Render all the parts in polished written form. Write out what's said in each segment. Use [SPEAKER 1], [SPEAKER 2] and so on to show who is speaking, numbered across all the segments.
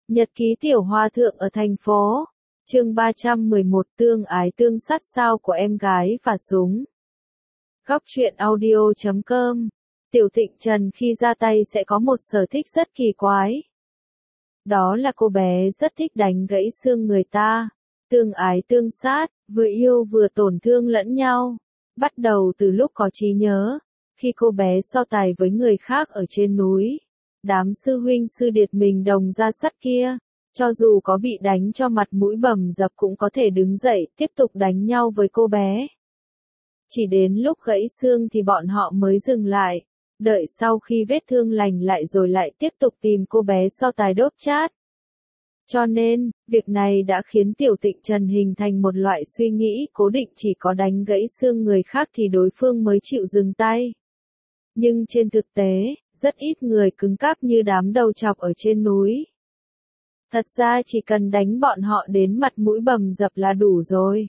[SPEAKER 1] Nhật ký tiểu hòa thượng ở thành phố. Chương 311 tương ái tương sát sao của em gái và súng. Góc truyện audio.com. Tiểu Thịnh Trần khi ra tay sẽ có một sở thích rất kỳ quái. Đó là cô bé rất thích đánh gãy xương người ta. Tương ái tương sát, vừa yêu vừa tổn thương lẫn nhau. Bắt đầu từ lúc có trí nhớ, khi cô bé so tài với người khác ở trên núi. Đám sư huynh sư điệt mình đồng ra sắt kia, cho dù có bị đánh cho mặt mũi bầm dập cũng có thể đứng dậy tiếp tục đánh nhau với cô bé. Chỉ đến lúc gãy xương thì bọn họ mới dừng lại, đợi sau khi vết thương lành lại rồi lại tiếp tục tìm cô bé so tài đốt chát. Cho nên, việc này đã khiến Tiểu Thịnh Trần hình thành một loại suy nghĩ cố định chỉ có đánh gãy xương người khác thì đối phương mới chịu dừng tay. Nhưng trên thực tế, rất ít người cứng cáp như đám đầu chọc ở trên núi. Thật ra chỉ cần đánh bọn họ đến mặt mũi bầm dập là đủ rồi.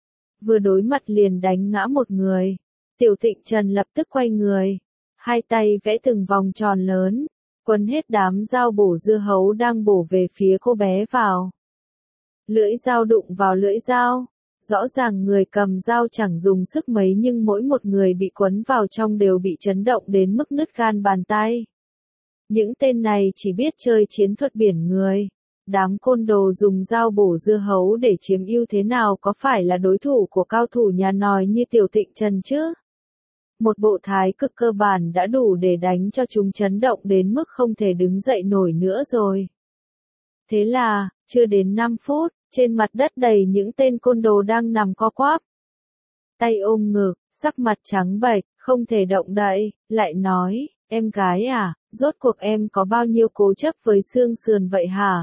[SPEAKER 1] Vừa đối mặt liền đánh ngã một người, Tiểu Thịnh Trần lập tức quay người, hai tay vẽ từng vòng tròn lớn, quấn hết đám dao bổ dưa hấu đang bổ về phía cô bé vào. Lưỡi dao đụng vào lưỡi dao. Rõ ràng người cầm dao chẳng dùng sức mấy nhưng mỗi một người bị quấn vào trong đều bị chấn động đến mức nứt gan bàn tay. Những tên này chỉ biết chơi chiến thuật biển người. Đám côn đồ dùng dao bổ dưa hấu để chiếm ưu thế nào có phải là đối thủ của cao thủ nhà nòi như Tiểu Thịnh Trần chứ? Một bộ thái cực cơ bản đã đủ để đánh cho chúng chấn động đến mức không thể đứng dậy nổi nữa rồi. Thế là, chưa đến 5 phút, trên mặt đất đầy những tên côn đồ đang nằm co quắp. Tay ôm ngực, sắc mặt trắng bệch, không thể động đậy, lại nói, em gái à, rốt cuộc em có bao nhiêu cố chấp với xương sườn vậy hả?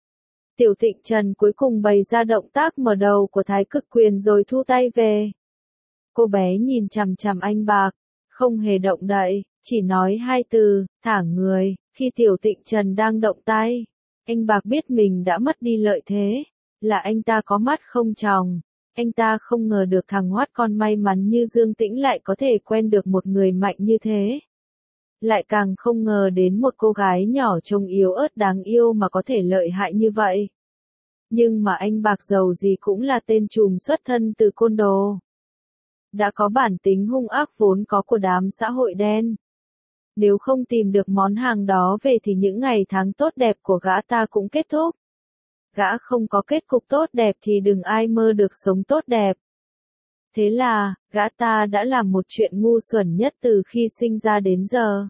[SPEAKER 1] Tiểu Thịnh Trần cuối cùng bày ra động tác mở đầu của thái cực quyền rồi thu tay về. Cô bé nhìn chằm chằm anh Bạc, không hề động đậy, chỉ nói hai từ, thả người, khi Tiểu Thịnh Trần đang động tay. Anh Bạc biết mình đã mất đi lợi thế, là anh ta có mắt không tròng, anh ta không ngờ được thằng hoát con may mắn như Dương Tĩnh lại có thể quen được một người mạnh như thế. Lại càng không ngờ đến một cô gái nhỏ trông yếu ớt đáng yêu mà có thể lợi hại như vậy. Nhưng mà anh Bạc giàu gì cũng là tên trùm xuất thân từ côn đồ. Đã có bản tính hung ác vốn có của đám xã hội đen. Nếu không tìm được món hàng đó về thì những ngày tháng tốt đẹp của gã ta cũng kết thúc. Gã không có kết cục tốt đẹp thì đừng ai mơ được sống tốt đẹp. Thế là, gã ta đã làm một chuyện ngu xuẩn nhất từ khi sinh ra đến giờ.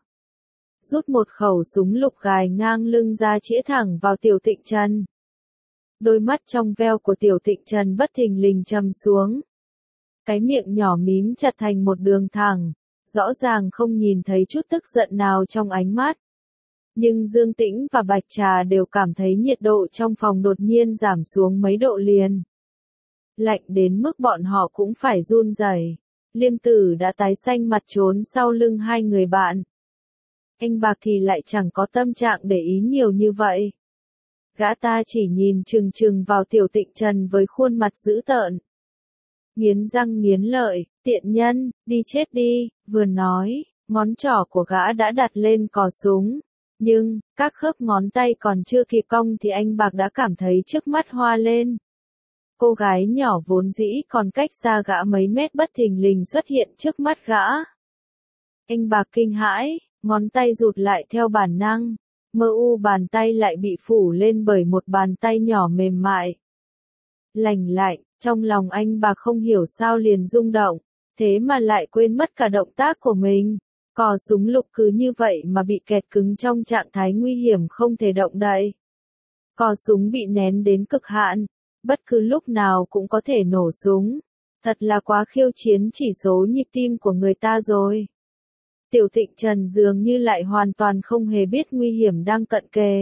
[SPEAKER 1] Rút một khẩu súng lục gài ngang lưng ra chĩa thẳng vào Tiểu Thịnh Trần. Đôi mắt trong veo của Tiểu Thịnh Trần bất thình lình trầm xuống. Cái miệng nhỏ mím chặt thành một đường thẳng, rõ ràng không nhìn thấy chút tức giận nào trong ánh mắt. Nhưng Dương Tĩnh và Bạch Trà đều cảm thấy nhiệt độ trong phòng đột nhiên giảm xuống mấy độ liền. Lạnh đến mức bọn họ cũng phải run rẩy. Liêm Tử đã tái xanh mặt trốn sau lưng hai người bạn. Anh Bạc thì lại chẳng có tâm trạng để ý nhiều như vậy. Gã ta chỉ nhìn chừng chừng vào Tiểu Thịnh Trần với khuôn mặt dữ tợn. Nghiến răng nghiến lợi, tiện nhân, đi chết đi, vừa nói, ngón trỏ của gã đã đặt lên cò súng. Nhưng, các khớp ngón tay còn chưa kịp cong thì anh Bạc đã cảm thấy trước mắt hoa lên. Cô gái nhỏ vốn dĩ còn cách xa gã mấy mét bất thình lình xuất hiện trước mắt gã. Anh Bạc kinh hãi, ngón tay rụt lại theo bản năng. Mơ u bàn tay lại bị phủ lên bởi một bàn tay nhỏ mềm mại. Lành lạnh, trong lòng anh Bạc không hiểu sao liền rung động, thế mà lại quên mất cả động tác của mình. Cò súng lục cứ như vậy mà bị kẹt cứng trong trạng thái nguy hiểm không thể động đậy. Cò súng bị nén đến cực hạn, bất cứ lúc nào cũng có thể nổ súng. Thật là quá khiêu chiến chỉ số nhịp tim của người ta rồi. Tiểu Thịnh Trần dường như lại hoàn toàn không hề biết nguy hiểm đang cận kề.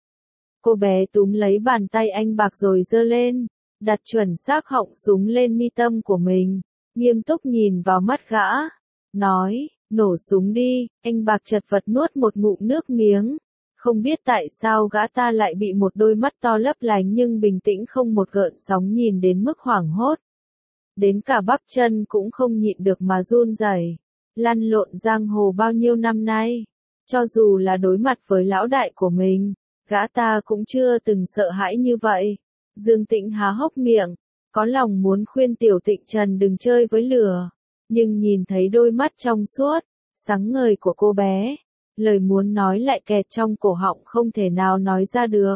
[SPEAKER 1] Cô bé túm lấy bàn tay anh Bạc rồi giơ lên, đặt chuẩn xác họng súng lên mi tâm của mình, nghiêm túc nhìn vào mắt gã, nói, nổ súng đi. Anh Bạc chật vật nuốt một ngụm nước miếng, không biết tại sao gã ta lại bị một đôi mắt to lấp lánh nhưng bình tĩnh không một gợn sóng nhìn đến mức hoảng hốt. Đến cả bắp chân cũng không nhịn được mà run rẩy. Lăn lộn giang hồ bao nhiêu năm nay, cho dù là đối mặt với lão đại của mình, Gã ta cũng chưa từng sợ hãi như vậy. Dương Tĩnh há hốc miệng, có lòng muốn khuyên Tiểu Tịnh Trần đừng chơi với lửa, nhưng nhìn thấy đôi mắt trong suốt, sáng ngời của cô bé, lời muốn nói lại kẹt trong cổ họng không thể nào nói ra được.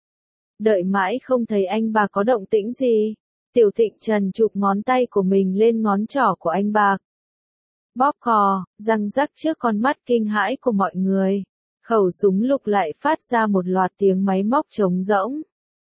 [SPEAKER 1] Đợi mãi không thấy anh Bạc có động tĩnh gì, Tiểu Tịnh Trần chụp ngón tay của mình lên ngón trỏ của anh Bạc. Bóp cò, răng rắc trước con mắt kinh hãi của mọi người, khẩu súng lục lại phát ra một loạt tiếng máy móc trống rỗng.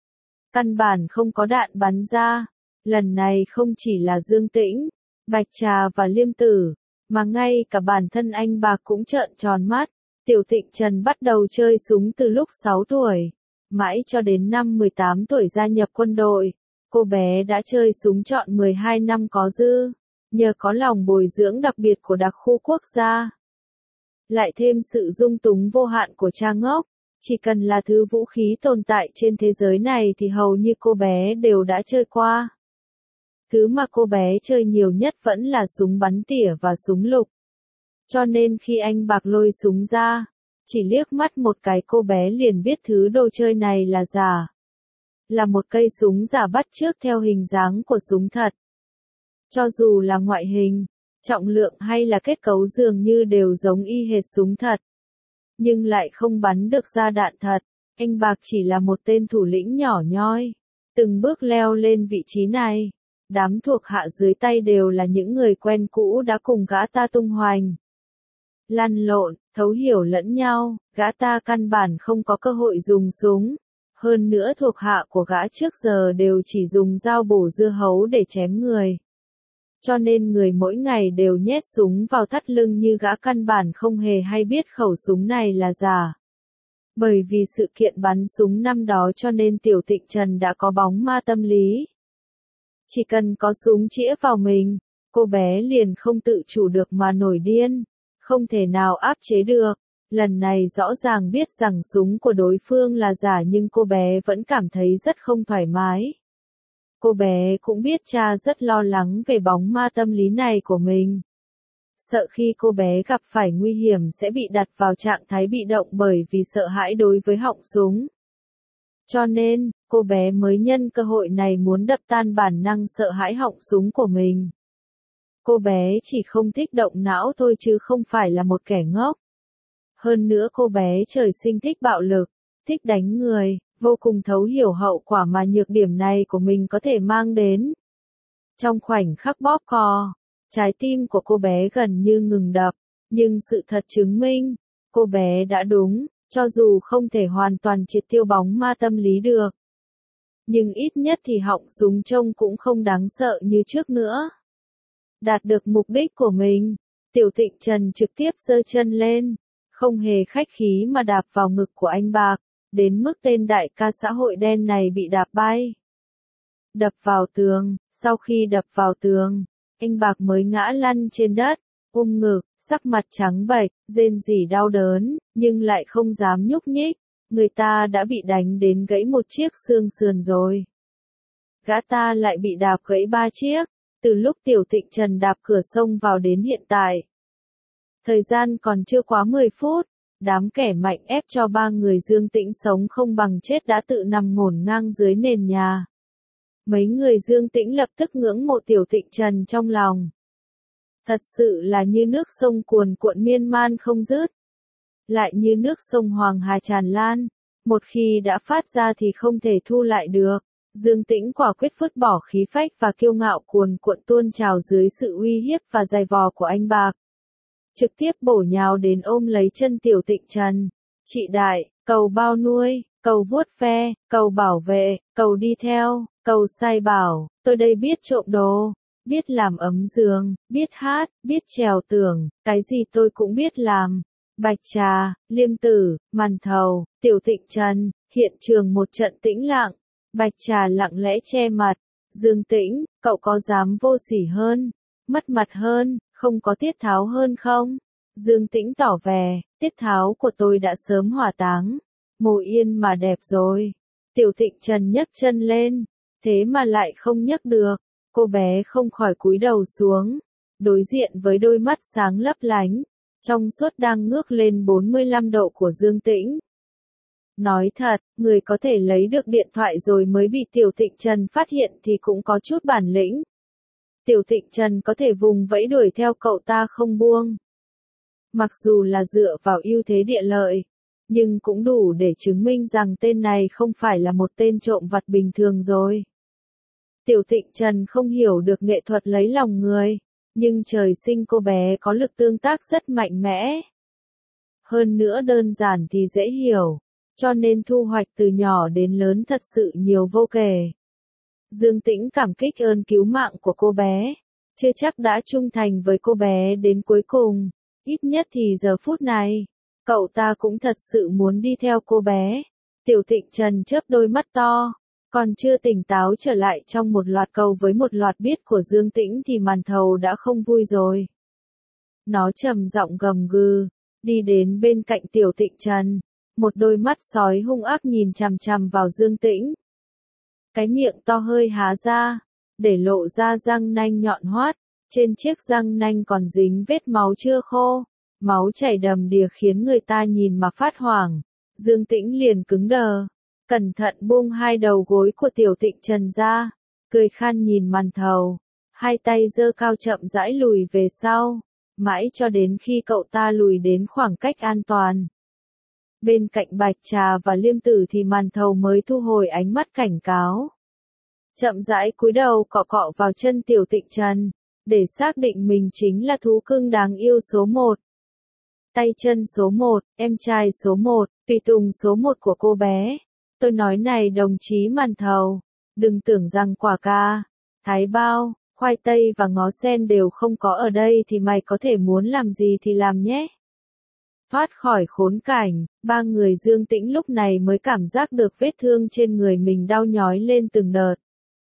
[SPEAKER 1] Căn bản không có đạn bắn ra, lần này không chỉ là Dương Tĩnh, Bạch Trà và Liêm Tử, mà ngay cả bản thân anh Bạc cũng trợn tròn mắt. Tiểu Tịnh Trần bắt đầu chơi súng từ lúc 6 tuổi, mãi cho đến năm 18 tuổi gia nhập quân đội. Cô bé đã chơi súng trọn 12 năm có dư, nhờ có lòng bồi dưỡng đặc biệt của đặc khu quốc gia. Lại thêm sự dung túng vô hạn của cha ngốc, chỉ cần là thứ vũ khí tồn tại trên thế giới này thì hầu như cô bé đều đã chơi qua. Thứ mà cô bé chơi nhiều nhất vẫn là súng bắn tỉa và súng lục. Cho nên khi anh Bạc lôi súng ra, chỉ liếc mắt một cái cô bé liền biết thứ đồ chơi này là giả. Là một cây súng giả bắt chước theo hình dáng của súng thật. Cho dù là ngoại hình, trọng lượng hay là kết cấu dường như đều giống y hệt súng thật. Nhưng lại không bắn được ra đạn thật. Anh Bạc chỉ là một tên thủ lĩnh nhỏ nhoi, từng bước leo lên vị trí này. Đám thuộc hạ dưới tay đều là những người quen cũ đã cùng gã ta tung hoành. Lăn lộn, thấu hiểu lẫn nhau, gã ta căn bản không có cơ hội dùng súng. Hơn nữa thuộc hạ của gã trước giờ đều chỉ dùng dao bổ dưa hấu để chém người. Cho nên người mỗi ngày đều nhét súng vào thắt lưng như gã căn bản không hề hay biết khẩu súng này là giả. Bởi vì sự kiện bắn súng năm đó cho nên Tiểu Tịnh Trần đã có bóng ma tâm lý. Chỉ cần có súng chĩa vào mình, cô bé liền không tự chủ được mà nổi điên, không thể nào áp chế được. Lần này rõ ràng biết rằng súng của đối phương là giả nhưng cô bé vẫn cảm thấy rất không thoải mái. Cô bé cũng biết cha rất lo lắng về bóng ma tâm lý này của mình. Sợ khi cô bé gặp phải nguy hiểm sẽ bị đặt vào trạng thái bị động bởi vì sợ hãi đối với họng súng. Cho nên, cô bé mới nhân cơ hội này muốn đập tan bản năng sợ hãi họng súng của mình. Cô bé chỉ không thích động não thôi chứ không phải là một kẻ ngốc. Hơn nữa cô bé trời sinh thích bạo lực, thích đánh người, vô cùng thấu hiểu hậu quả mà nhược điểm này của mình có thể mang đến. Trong khoảnh khắc bóp cò, trái tim của cô bé gần như ngừng đập, nhưng sự thật chứng minh, cô bé đã đúng, cho dù không thể hoàn toàn triệt tiêu bóng ma tâm lý được. Nhưng ít nhất thì họng súng trông cũng không đáng sợ như trước nữa. Đạt được mục đích của mình, Tiểu Tịnh Trần trực tiếp giơ chân lên, không hề khách khí mà đạp vào ngực của anh Bạc, đến mức tên đại ca xã hội đen này bị đạp bay. Đập vào tường, sau khi đập vào tường, anh Bạc mới ngã lăn trên đất, ôm ngực, sắc mặt trắng bệch, rên rỉ đau đớn, nhưng lại không dám nhúc nhích, người ta đã bị đánh đến gãy một chiếc xương sườn rồi. Gã ta lại bị đạp gãy 3 chiếc, từ lúc Tiểu Tịnh Trần đạp cửa sông vào đến hiện tại. Thời gian còn chưa quá 10 phút, đám kẻ mạnh ép cho 3 người Dương Tĩnh sống không bằng chết đã tự nằm ngổn ngang dưới nền nhà. Mấy người Dương Tĩnh lập tức ngưỡng mộ Tiểu Tịnh Trần trong lòng. Thật sự là như nước sông cuồn cuộn miên man không dứt. Lại như nước sông Hoàng Hà tràn lan, một khi đã phát ra thì không thể thu lại được. Dương Tĩnh quả quyết vứt bỏ khí phách và kiêu ngạo cuồn cuộn tuôn trào dưới sự uy hiếp và giày vò của anh Bạc. Trực tiếp bổ nhào đến ôm lấy chân Tiểu Tịnh Trần. Chị đại, cầu bao nuôi, cầu vuốt ve, cầu bảo vệ, cầu đi theo, cầu sai bảo, tôi đây biết trộm đồ, biết làm ấm giường, biết hát, biết trèo tường, cái gì tôi cũng biết làm. Bạch Trà, Liêm Tử, Màn Thầu, Tiểu Tịnh Trần, hiện trường một trận tĩnh lặng. Bạch Trà lặng lẽ che mặt. Dương Tĩnh, cậu có dám vô sỉ hơn, mất mặt hơn, không có tiết tháo hơn không? Dương Tĩnh tỏ vẻ, tiết tháo của tôi đã sớm hỏa táng. Mồ yên mà đẹp rồi. Tiểu Tịnh Trần nhấc chân lên, thế mà lại không nhấc được. Cô bé không khỏi cúi đầu xuống, đối diện với đôi mắt sáng lấp lánh, trong suốt đang ngước lên 45 độ của Dương Tĩnh. Nói thật, người có thể lấy được điện thoại rồi mới bị Tiểu Thịnh Trần phát hiện thì cũng có chút bản lĩnh. Tiểu Thịnh Trần có thể vùng vẫy đuổi theo cậu ta không buông. Mặc dù là dựa vào ưu thế địa lợi, nhưng cũng đủ để chứng minh rằng tên này không phải là một tên trộm vặt bình thường rồi. Tiểu Thịnh Trần không hiểu được nghệ thuật lấy lòng người, nhưng trời sinh cô bé có lực tương tác rất mạnh mẽ. Hơn nữa đơn giản thì dễ hiểu, cho nên thu hoạch từ nhỏ đến lớn thật sự nhiều vô kể. Dương Tĩnh cảm kích ơn cứu mạng của cô bé, chưa chắc đã trung thành với cô bé đến cuối cùng, ít nhất thì giờ phút này, cậu ta cũng thật sự muốn đi theo cô bé. Tiểu Thịnh Trần chớp đôi mắt to, còn chưa tỉnh táo trở lại trong một loạt câu với một loạt biết của Dương Tĩnh thì màn thầu đã không vui rồi. Nó trầm giọng gầm gừ, đi đến bên cạnh Tiểu Thịnh Trần, một đôi mắt sói hung ác nhìn chằm chằm vào Dương Tĩnh. Cái miệng to hơi há ra, để lộ ra răng nanh nhọn hoắt, trên chiếc răng nanh còn dính vết máu chưa khô, máu chảy đầm đìa khiến người ta nhìn mà phát hoảng. Dương Tĩnh liền cứng đờ, cẩn thận buông hai đầu gối của Tiểu Thịnh Trần ra, cười khan nhìn màn thầu, hai tay giơ cao chậm rãi lùi về sau, mãi cho đến khi cậu ta lùi đến khoảng cách an toàn. Bên cạnh Bạch Trà và Liêm Tử thì màn thầu mới thu hồi ánh mắt cảnh cáo. Chậm rãi cúi đầu cọ cọ vào chân Tiểu Thịnh Trần, để xác định mình chính là thú cưng đáng yêu số 1. Tay chân số 1, em trai số 1, tùy tùng số 1 của cô bé. Tôi nói này đồng chí màn thầu, đừng tưởng rằng quả cà, thái bao, khoai tây và ngó sen đều không có ở đây thì mày có thể muốn làm gì thì làm nhé. Thoát khỏi khốn cảnh, ba người Dương Tĩnh lúc này mới cảm giác được vết thương trên người mình đau nhói lên từng đợt.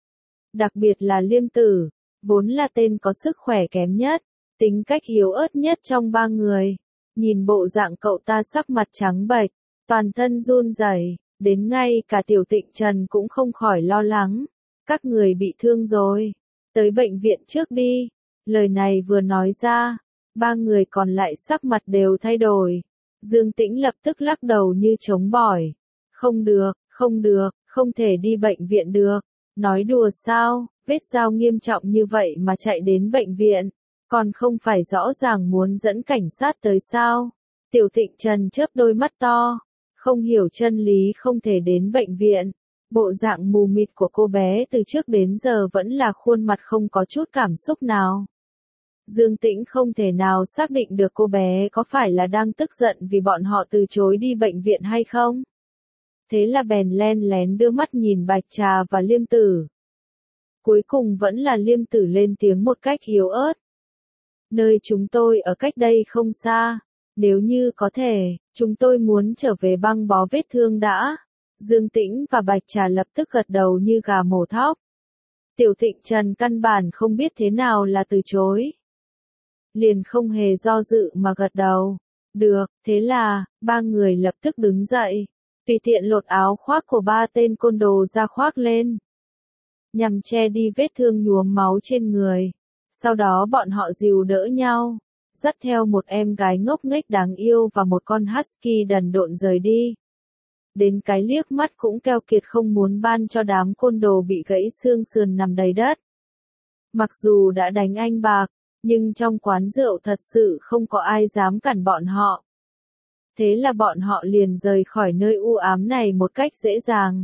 [SPEAKER 1] Đặc biệt là Liêm Tử, vốn là tên có sức khỏe kém nhất, tính cách yếu ớt nhất trong ba người. Nhìn bộ dạng cậu ta sắc mặt trắng bệch, toàn thân run rẩy, đến ngay cả Tiểu Thịnh Trần cũng không khỏi lo lắng. Các người bị thương rồi, tới bệnh viện trước đi. Lời này vừa nói ra, ba người còn lại sắc mặt đều thay đổi. Dương Tĩnh lập tức lắc đầu như chống bỏi. Không được, không được, không thể đi bệnh viện được. Nói đùa sao, vết dao nghiêm trọng như vậy mà chạy đến bệnh viện, còn không phải rõ ràng muốn dẫn cảnh sát tới sao? Tiểu Thịnh Trần chớp đôi mắt to, không hiểu chân lý không thể đến bệnh viện. Bộ dạng mù mịt của cô bé từ trước đến giờ vẫn là khuôn mặt không có chút cảm xúc nào. Dương Tĩnh không thể nào xác định được cô bé có phải là đang tức giận vì bọn họ từ chối đi bệnh viện hay không. Thế là bèn len lén đưa mắt nhìn Bạch Trà và Liêm Tử. Cuối cùng vẫn là Liêm Tử lên tiếng một cách yếu ớt. Nơi chúng tôi ở cách đây không xa, nếu như có thể, chúng tôi muốn trở về băng bó vết thương đã. Dương Tĩnh và Bạch Trà lập tức gật đầu như gà mổ thóc. Tiểu Thịnh Trần căn bản không biết thế nào là từ chối. Liền không hề do dự mà gật đầu. Được, thế là, ba người lập tức đứng dậy, tùy tiện lột áo khoác của ba tên côn đồ ra khoác lên, nhằm che đi vết thương nhuốm máu trên người. Sau đó bọn họ dìu đỡ nhau, dắt theo một em gái ngốc nghếch đáng yêu và một con husky đần độn rời đi. Đến cái liếc mắt cũng keo kiệt không muốn ban cho đám côn đồ bị gãy xương sườn nằm đầy đất. Mặc dù đã đánh anh bạc, nhưng trong quán rượu thật sự không có ai dám cản bọn họ. Thế là bọn họ liền rời khỏi nơi u ám này một cách dễ dàng.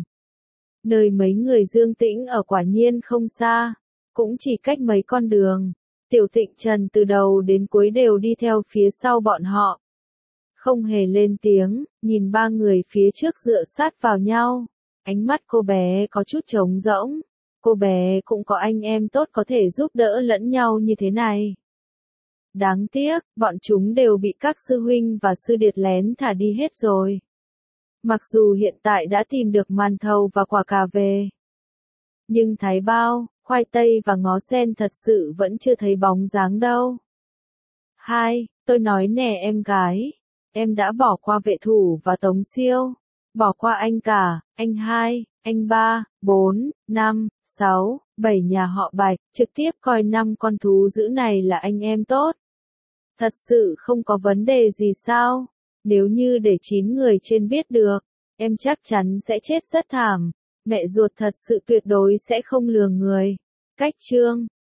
[SPEAKER 1] Nơi mấy người Dương Tĩnh ở quả nhiên không xa, cũng chỉ cách mấy con đường. Tiểu Thịnh Trần từ đầu đến cuối đều đi theo phía sau bọn họ. Không hề lên tiếng, nhìn ba người phía trước dựa sát vào nhau. Ánh mắt cô bé có chút trống rỗng. Cô bé cũng có anh em tốt có thể giúp đỡ lẫn nhau như thế này. Đáng tiếc, bọn chúng đều bị các sư huynh và sư điệt lén thả đi hết rồi. Mặc dù hiện tại đã tìm được màn thầu và quả cà về, nhưng thái bao, khoai tây và ngó sen thật sự vẫn chưa thấy bóng dáng đâu. Tôi nói nè em gái, em đã bỏ qua Vệ Thủ và Tống Siêu, bỏ qua anh cả, anh hai, anh ba, 4, 5, 6, 7 nhà họ Bạch, trực tiếp coi 5 con thú dữ này là anh em tốt. Thật sự không có vấn đề gì sao? Nếu như để 9 người trên biết được, Em chắc chắn sẽ chết rất thảm. Mẹ ruột thật sự tuyệt đối sẽ không lừa người. Cách chương